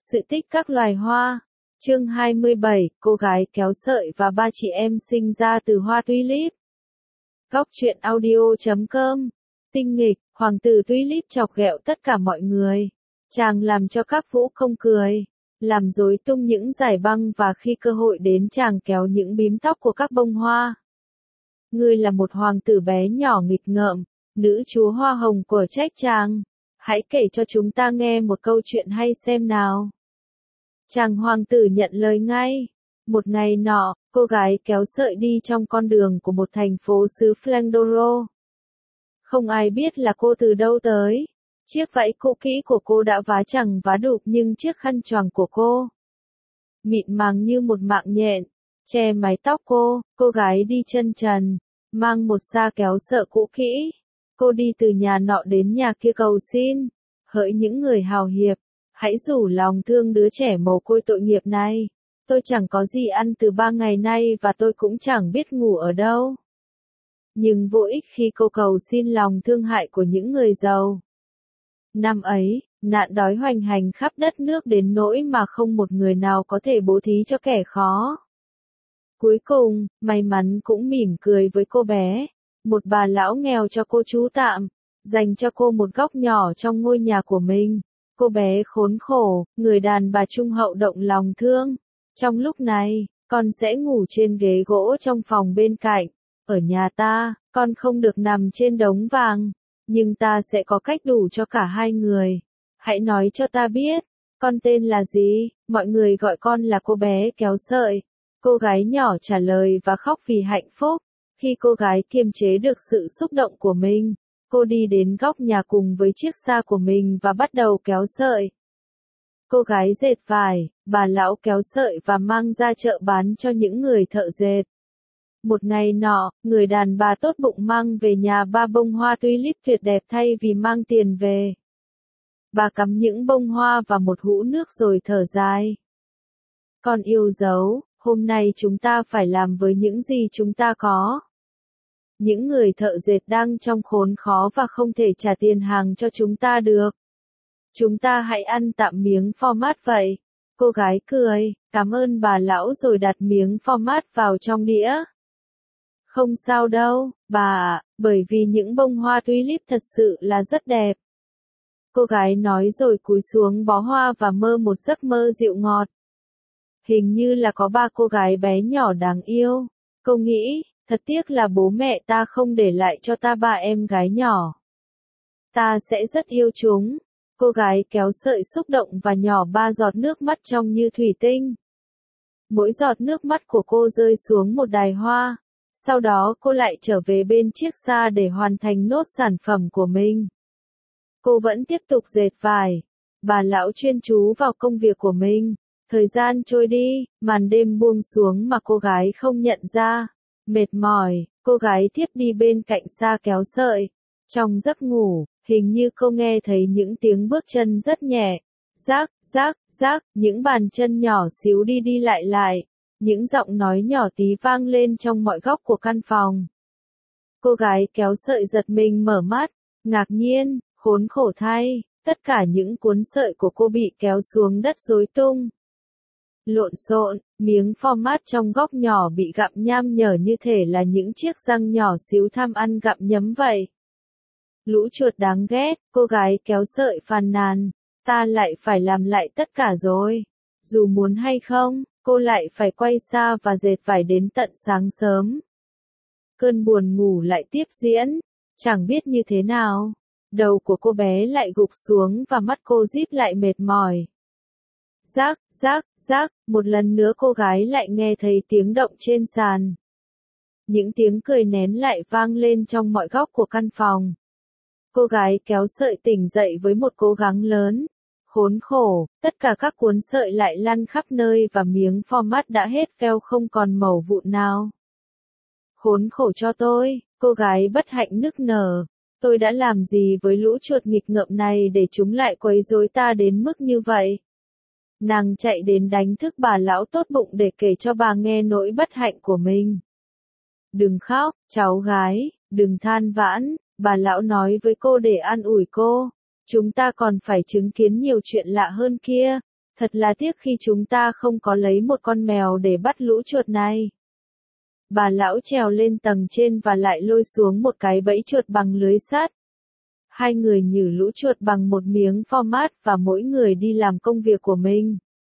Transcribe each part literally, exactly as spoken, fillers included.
Sự tích các loài hoa. Chương hai mươi bảy, cô gái kéo sợi và ba chị em sinh ra từ hoa tulip. Góc truyện audio chấm com. Tinh nghịch, hoàng tử tulip chọc ghẹo tất cả mọi người. Chàng làm cho các vũ công cười, làm rối tung những dải băng và khi cơ hội đến chàng kéo những bím tóc của các bông hoa. Ngươi là một hoàng tử bé nhỏ nghịch ngợm, nữ chúa hoa hồng của trách chàng. Hãy kể cho chúng ta nghe một câu chuyện hay xem nào. Chàng hoàng tử nhận lời ngay. Một ngày nọ, cô gái kéo sợi đi trong con đường của một thành phố xứ Flandoro. Không ai biết là cô từ đâu tới. Chiếc váy cũ kỹ của cô đã vá chằng vá đụp nhưng chiếc khăn choàng của cô mịn màng như một mạng nhện, che mái tóc cô. Cô gái đi chân trần, mang một sa kéo sợi cũ kỹ. Cô đi từ nhà nọ đến nhà kia cầu xin, hỡi những người hào hiệp, hãy rủ lòng thương đứa trẻ mồ côi tội nghiệp này. Tôi chẳng có gì ăn từ ba ngày nay và tôi cũng chẳng biết ngủ ở đâu. Nhưng vô ích khi cô cầu xin lòng thương hại của những người giàu. Năm ấy, nạn đói hoành hành khắp đất nước đến nỗi mà không một người nào có thể bố thí cho kẻ khó. Cuối cùng, may mắn cũng mỉm cười với cô bé. Một bà lão nghèo cho cô trú tạm, dành cho cô một góc nhỏ trong ngôi nhà của mình. Cô bé khốn khổ, người đàn bà trung hậu động lòng thương. Trong lúc này, con sẽ ngủ trên ghế gỗ trong phòng bên cạnh. Ở nhà ta, con không được nằm trên đống vàng, nhưng ta sẽ có cách đủ cho cả hai người. Hãy nói cho ta biết, con tên là gì? Mọi người gọi con là cô bé kéo sợi. Cô gái nhỏ trả lời và khóc vì hạnh phúc. Khi cô gái kiềm chế được sự xúc động của mình, cô đi đến góc nhà cùng với chiếc sa của mình và bắt đầu kéo sợi. Cô gái dệt vải, bà lão kéo sợi và mang ra chợ bán cho những người thợ dệt. Một ngày nọ, người đàn bà tốt bụng mang về nhà ba bông hoa tulip tuyệt đẹp thay vì mang tiền về. Bà cắm những bông hoa vào một hũ nước rồi thở dài. Con yêu dấu, hôm nay chúng ta phải làm với những gì chúng ta có. Những người thợ dệt đang trong khốn khó và không thể trả tiền hàng cho chúng ta được. Chúng ta hãy ăn tạm miếng phô mát vậy. Cô gái cười, cảm ơn bà lão rồi đặt miếng phô mát vào trong đĩa. Không sao đâu, bà ạ, bởi vì những bông hoa tulip thật sự là rất đẹp. Cô gái nói rồi cúi xuống bó hoa và mơ một giấc mơ dịu ngọt. Hình như là có ba cô gái bé nhỏ đáng yêu. Cô nghĩ, thật tiếc là bố mẹ ta không để lại cho ta ba em gái nhỏ. Ta sẽ rất yêu chúng. Cô gái kéo sợi xúc động và nhỏ ba giọt nước mắt trong như thủy tinh. Mỗi giọt nước mắt của cô rơi xuống một đài hoa. Sau đó cô lại trở về bên chiếc sa để hoàn thành nốt sản phẩm của mình. Cô vẫn tiếp tục dệt vải. Bà lão chuyên chú vào công việc của mình. Thời gian trôi đi, màn đêm buông xuống mà cô gái không nhận ra. Mệt mỏi, cô gái tiếp đi bên cạnh sa kéo sợi. Trong giấc ngủ, hình như cô nghe thấy những tiếng bước chân rất nhẹ. Rác, rác, rác, những bàn chân nhỏ xíu đi đi lại lại. Những giọng nói nhỏ tí vang lên trong mọi góc của căn phòng. Cô gái kéo sợi giật mình mở mắt, ngạc nhiên, khốn khổ thay, tất cả những cuốn sợi của cô bị kéo xuống đất rối tung. Lộn xộn, miếng phô mát trong góc nhỏ bị gặm nham nhở như thể là những chiếc răng nhỏ xíu tham ăn gặm nhấm vậy. Lũ chuột đáng ghét, cô gái kéo sợi phàn nàn, ta lại phải làm lại tất cả rồi. Dù muốn hay không, cô lại phải quay sa và dệt vải đến tận sáng sớm. Cơn buồn ngủ lại tiếp diễn, chẳng biết như thế nào. Đầu của cô bé lại gục xuống và mắt cô díp lại mệt mỏi. Rác, rác, rác, một lần nữa cô gái lại nghe thấy tiếng động trên sàn. Những tiếng cười nén lại vang lên trong mọi góc của căn phòng. Cô gái kéo sợi tỉnh dậy với một cố gắng lớn. Khốn khổ, tất cả các cuốn sợi lại lăn khắp nơi và miếng phô mát đã hết veo không còn mẩu vụn nào. Khốn khổ cho tôi, cô gái bất hạnh nức nở. Tôi đã làm gì với lũ chuột nghịch ngợm này để chúng lại quấy rối ta đến mức như vậy? Nàng chạy đến đánh thức bà lão tốt bụng để kể cho bà nghe nỗi bất hạnh của mình. Đừng khóc, cháu gái, đừng than vãn, bà lão nói với cô để an ủi cô. Chúng ta còn phải chứng kiến nhiều chuyện lạ hơn kia. Thật là tiếc khi chúng ta không có lấy một con mèo để bắt lũ chuột này. Bà lão trèo lên tầng trên và lại lôi xuống một cái bẫy chuột bằng lưới sắt. Hai người nhử lũ chuột bằng một miếng format và mỗi người đi làm công việc của mình.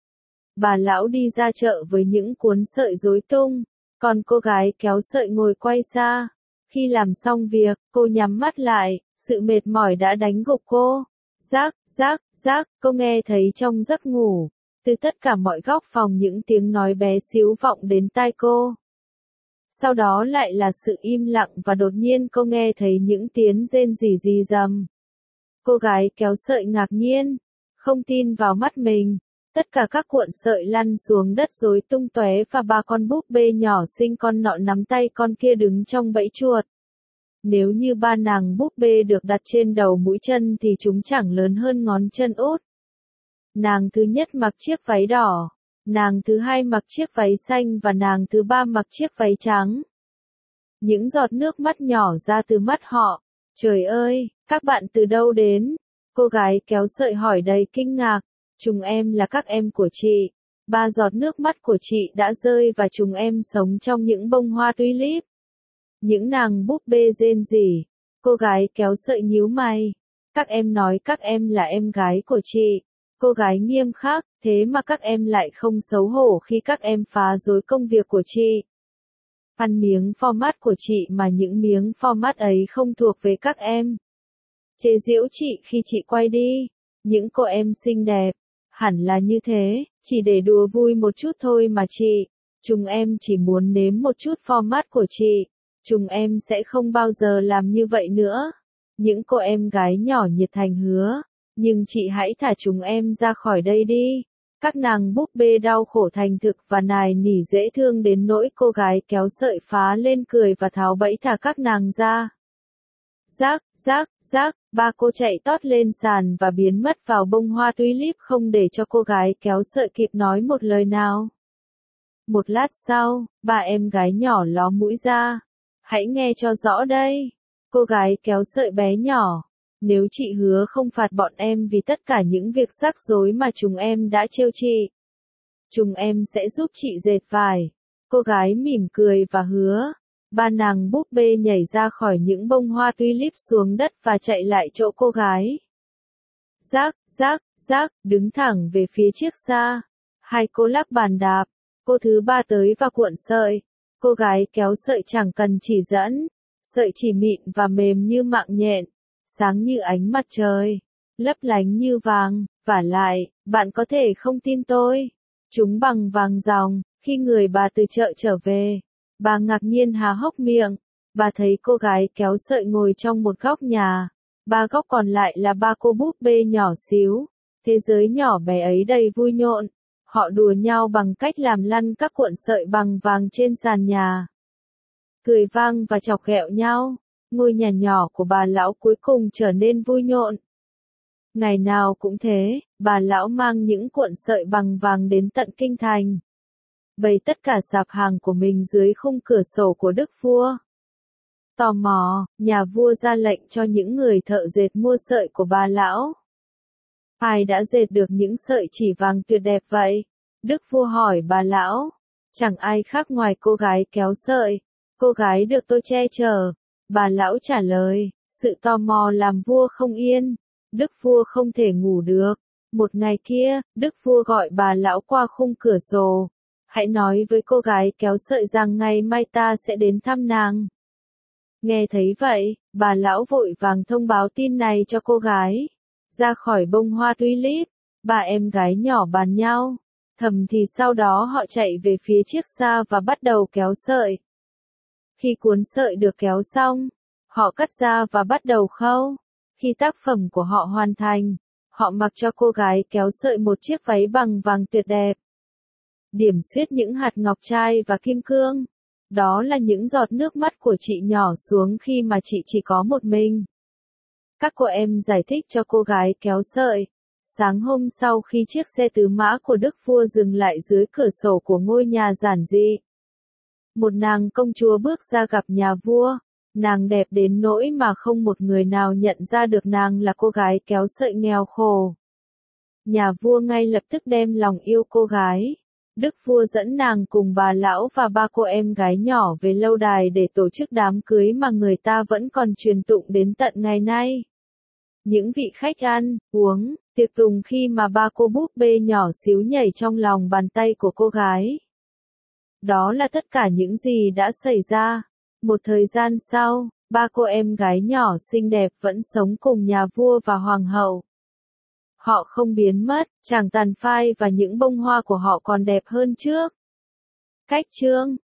Bà lão đi ra chợ với những cuốn sợi rối tung, còn cô gái kéo sợi ngồi quay xa. Khi làm xong việc, cô nhắm mắt lại, sự mệt mỏi đã đánh gục cô. Rác, rác, rác, cô nghe thấy trong giấc ngủ. Từ tất cả mọi góc phòng những tiếng nói bé xíu vọng đến tai cô. Sau đó lại là sự im lặng và đột nhiên cô nghe thấy những tiếng rên rỉ rì rầm. Cô gái kéo sợi ngạc nhiên, không tin vào mắt mình. Tất cả các cuộn sợi lăn xuống đất rối tung tóe và ba con búp bê nhỏ xinh con nọ nắm tay con kia đứng trong bẫy chuột. Nếu như ba nàng búp bê được đặt trên đầu mũi chân thì chúng chẳng lớn hơn ngón chân út. Nàng thứ nhất mặc chiếc váy đỏ, nàng thứ hai mặc chiếc váy xanh và nàng thứ ba mặc chiếc váy trắng. Những giọt nước mắt nhỏ ra từ mắt họ. Trời ơi, các bạn từ đâu đến? Cô gái kéo sợi hỏi đầy kinh ngạc. Chúng em là các em của chị. Ba giọt nước mắt của chị đã rơi và chúng em sống trong những bông hoa tulip. Những nàng búp bê rên rỉ. Cô gái kéo sợi nhíu mày. Các em nói các em là em gái của chị. Cô gái nghiêm khắc, thế mà các em lại không xấu hổ khi các em phá rối công việc của chị. Ăn miếng format của chị mà những miếng format ấy không thuộc về các em. Chế giễu chị khi chị quay đi. Những cô em xinh đẹp. Hẳn là như thế, chỉ để đùa vui một chút thôi mà chị. Chúng em chỉ muốn nếm một chút format của chị. Chúng em sẽ không bao giờ làm như vậy nữa. Những cô em gái nhỏ nhiệt thành hứa. Nhưng chị hãy thả chúng em ra khỏi đây đi. Các nàng búp bê đau khổ thành thực và nài nỉ dễ thương đến nỗi cô gái kéo sợi phá lên cười và tháo bẫy thả các nàng ra. Rác, rác, rác, ba cô chạy tót lên sàn và biến mất vào bông hoa tulip không để cho cô gái kéo sợi kịp nói một lời nào. Một lát sau, ba em gái nhỏ ló mũi ra. Hãy nghe cho rõ đây. Cô gái kéo sợi bé nhỏ. Nếu chị hứa không phạt bọn em vì tất cả những việc rắc rối mà chúng em đã trêu chị, chúng em sẽ giúp chị dệt vải. Cô gái mỉm cười và hứa. Ba nàng búp bê nhảy ra khỏi những bông hoa tulip xuống đất và chạy lại chỗ cô gái. Rác, rác, rác, đứng thẳng về phía chiếc xa. Hai cô lắc bàn đạp. Cô thứ ba tới và cuộn sợi. Cô gái kéo sợi chẳng cần chỉ dẫn. Sợi chỉ mịn và mềm như mạng nhện. Sáng như ánh mặt trời. Lấp lánh như vàng. Vả lại, bạn có thể không tin tôi. Chúng bằng vàng ròng. Khi người bà từ chợ trở về, bà ngạc nhiên há hốc miệng. Bà thấy cô gái kéo sợi ngồi trong một góc nhà. Ba góc còn lại là ba cô búp bê nhỏ xíu. Thế giới nhỏ bé ấy đầy vui nhộn. Họ đùa nhau bằng cách làm lăn các cuộn sợi bằng vàng trên sàn nhà. Cười vang và chọc ghẹo nhau. Ngôi nhà nhỏ của bà lão cuối cùng trở nên vui nhộn. Ngày nào cũng thế, bà lão mang những cuộn sợi bằng vàng đến tận kinh thành. Bày tất cả sạp hàng của mình dưới khung cửa sổ của đức vua. Tò mò, nhà vua ra lệnh cho những người thợ dệt mua sợi của bà lão. Ai đã dệt được những sợi chỉ vàng tuyệt đẹp vậy? Đức vua hỏi bà lão. Chẳng ai khác ngoài cô gái kéo sợi. Cô gái được tôi che chở. Bà lão trả lời, sự tò mò làm vua không yên. Đức vua không thể ngủ được. Một ngày kia, đức vua gọi bà lão qua khung cửa sổ. Hãy nói với cô gái kéo sợi rằng ngày mai ta sẽ đến thăm nàng. Nghe thấy vậy, bà lão vội vàng thông báo tin này cho cô gái. Ra khỏi bông hoa tulip, ba em gái nhỏ bàn nhau. Thầm thì sau đó họ chạy về phía chiếc xa và bắt đầu kéo sợi. Khi cuốn sợi được kéo xong, họ cắt ra và bắt đầu khâu. Khi tác phẩm của họ hoàn thành, họ mặc cho cô gái kéo sợi một chiếc váy bằng vàng tuyệt đẹp. Điểm xuyết những hạt ngọc trai và kim cương. Đó là những giọt nước mắt của chị nhỏ xuống khi mà chị chỉ có một mình. Các cô em giải thích cho cô gái kéo sợi. Sáng hôm sau khi chiếc xe tứ mã của đức vua dừng lại dưới cửa sổ của ngôi nhà giản dị, một nàng công chúa bước ra gặp nhà vua. Nàng đẹp đến nỗi mà không một người nào nhận ra được nàng là cô gái kéo sợi nghèo khổ. Nhà vua ngay lập tức đem lòng yêu cô gái. Đức vua dẫn nàng cùng bà lão và ba cô em gái nhỏ về lâu đài để tổ chức đám cưới mà người ta vẫn còn truyền tụng đến tận ngày nay. Những vị khách ăn, uống, tiệc tùng khi mà ba cô búp bê nhỏ xíu nhảy trong lòng bàn tay của cô gái. Đó là tất cả những gì đã xảy ra. Một thời gian sau, ba cô em gái nhỏ xinh đẹp vẫn sống cùng nhà vua và hoàng hậu. Họ không biến mất, chàng tàn phai và những bông hoa của họ còn đẹp hơn trước. Cách chương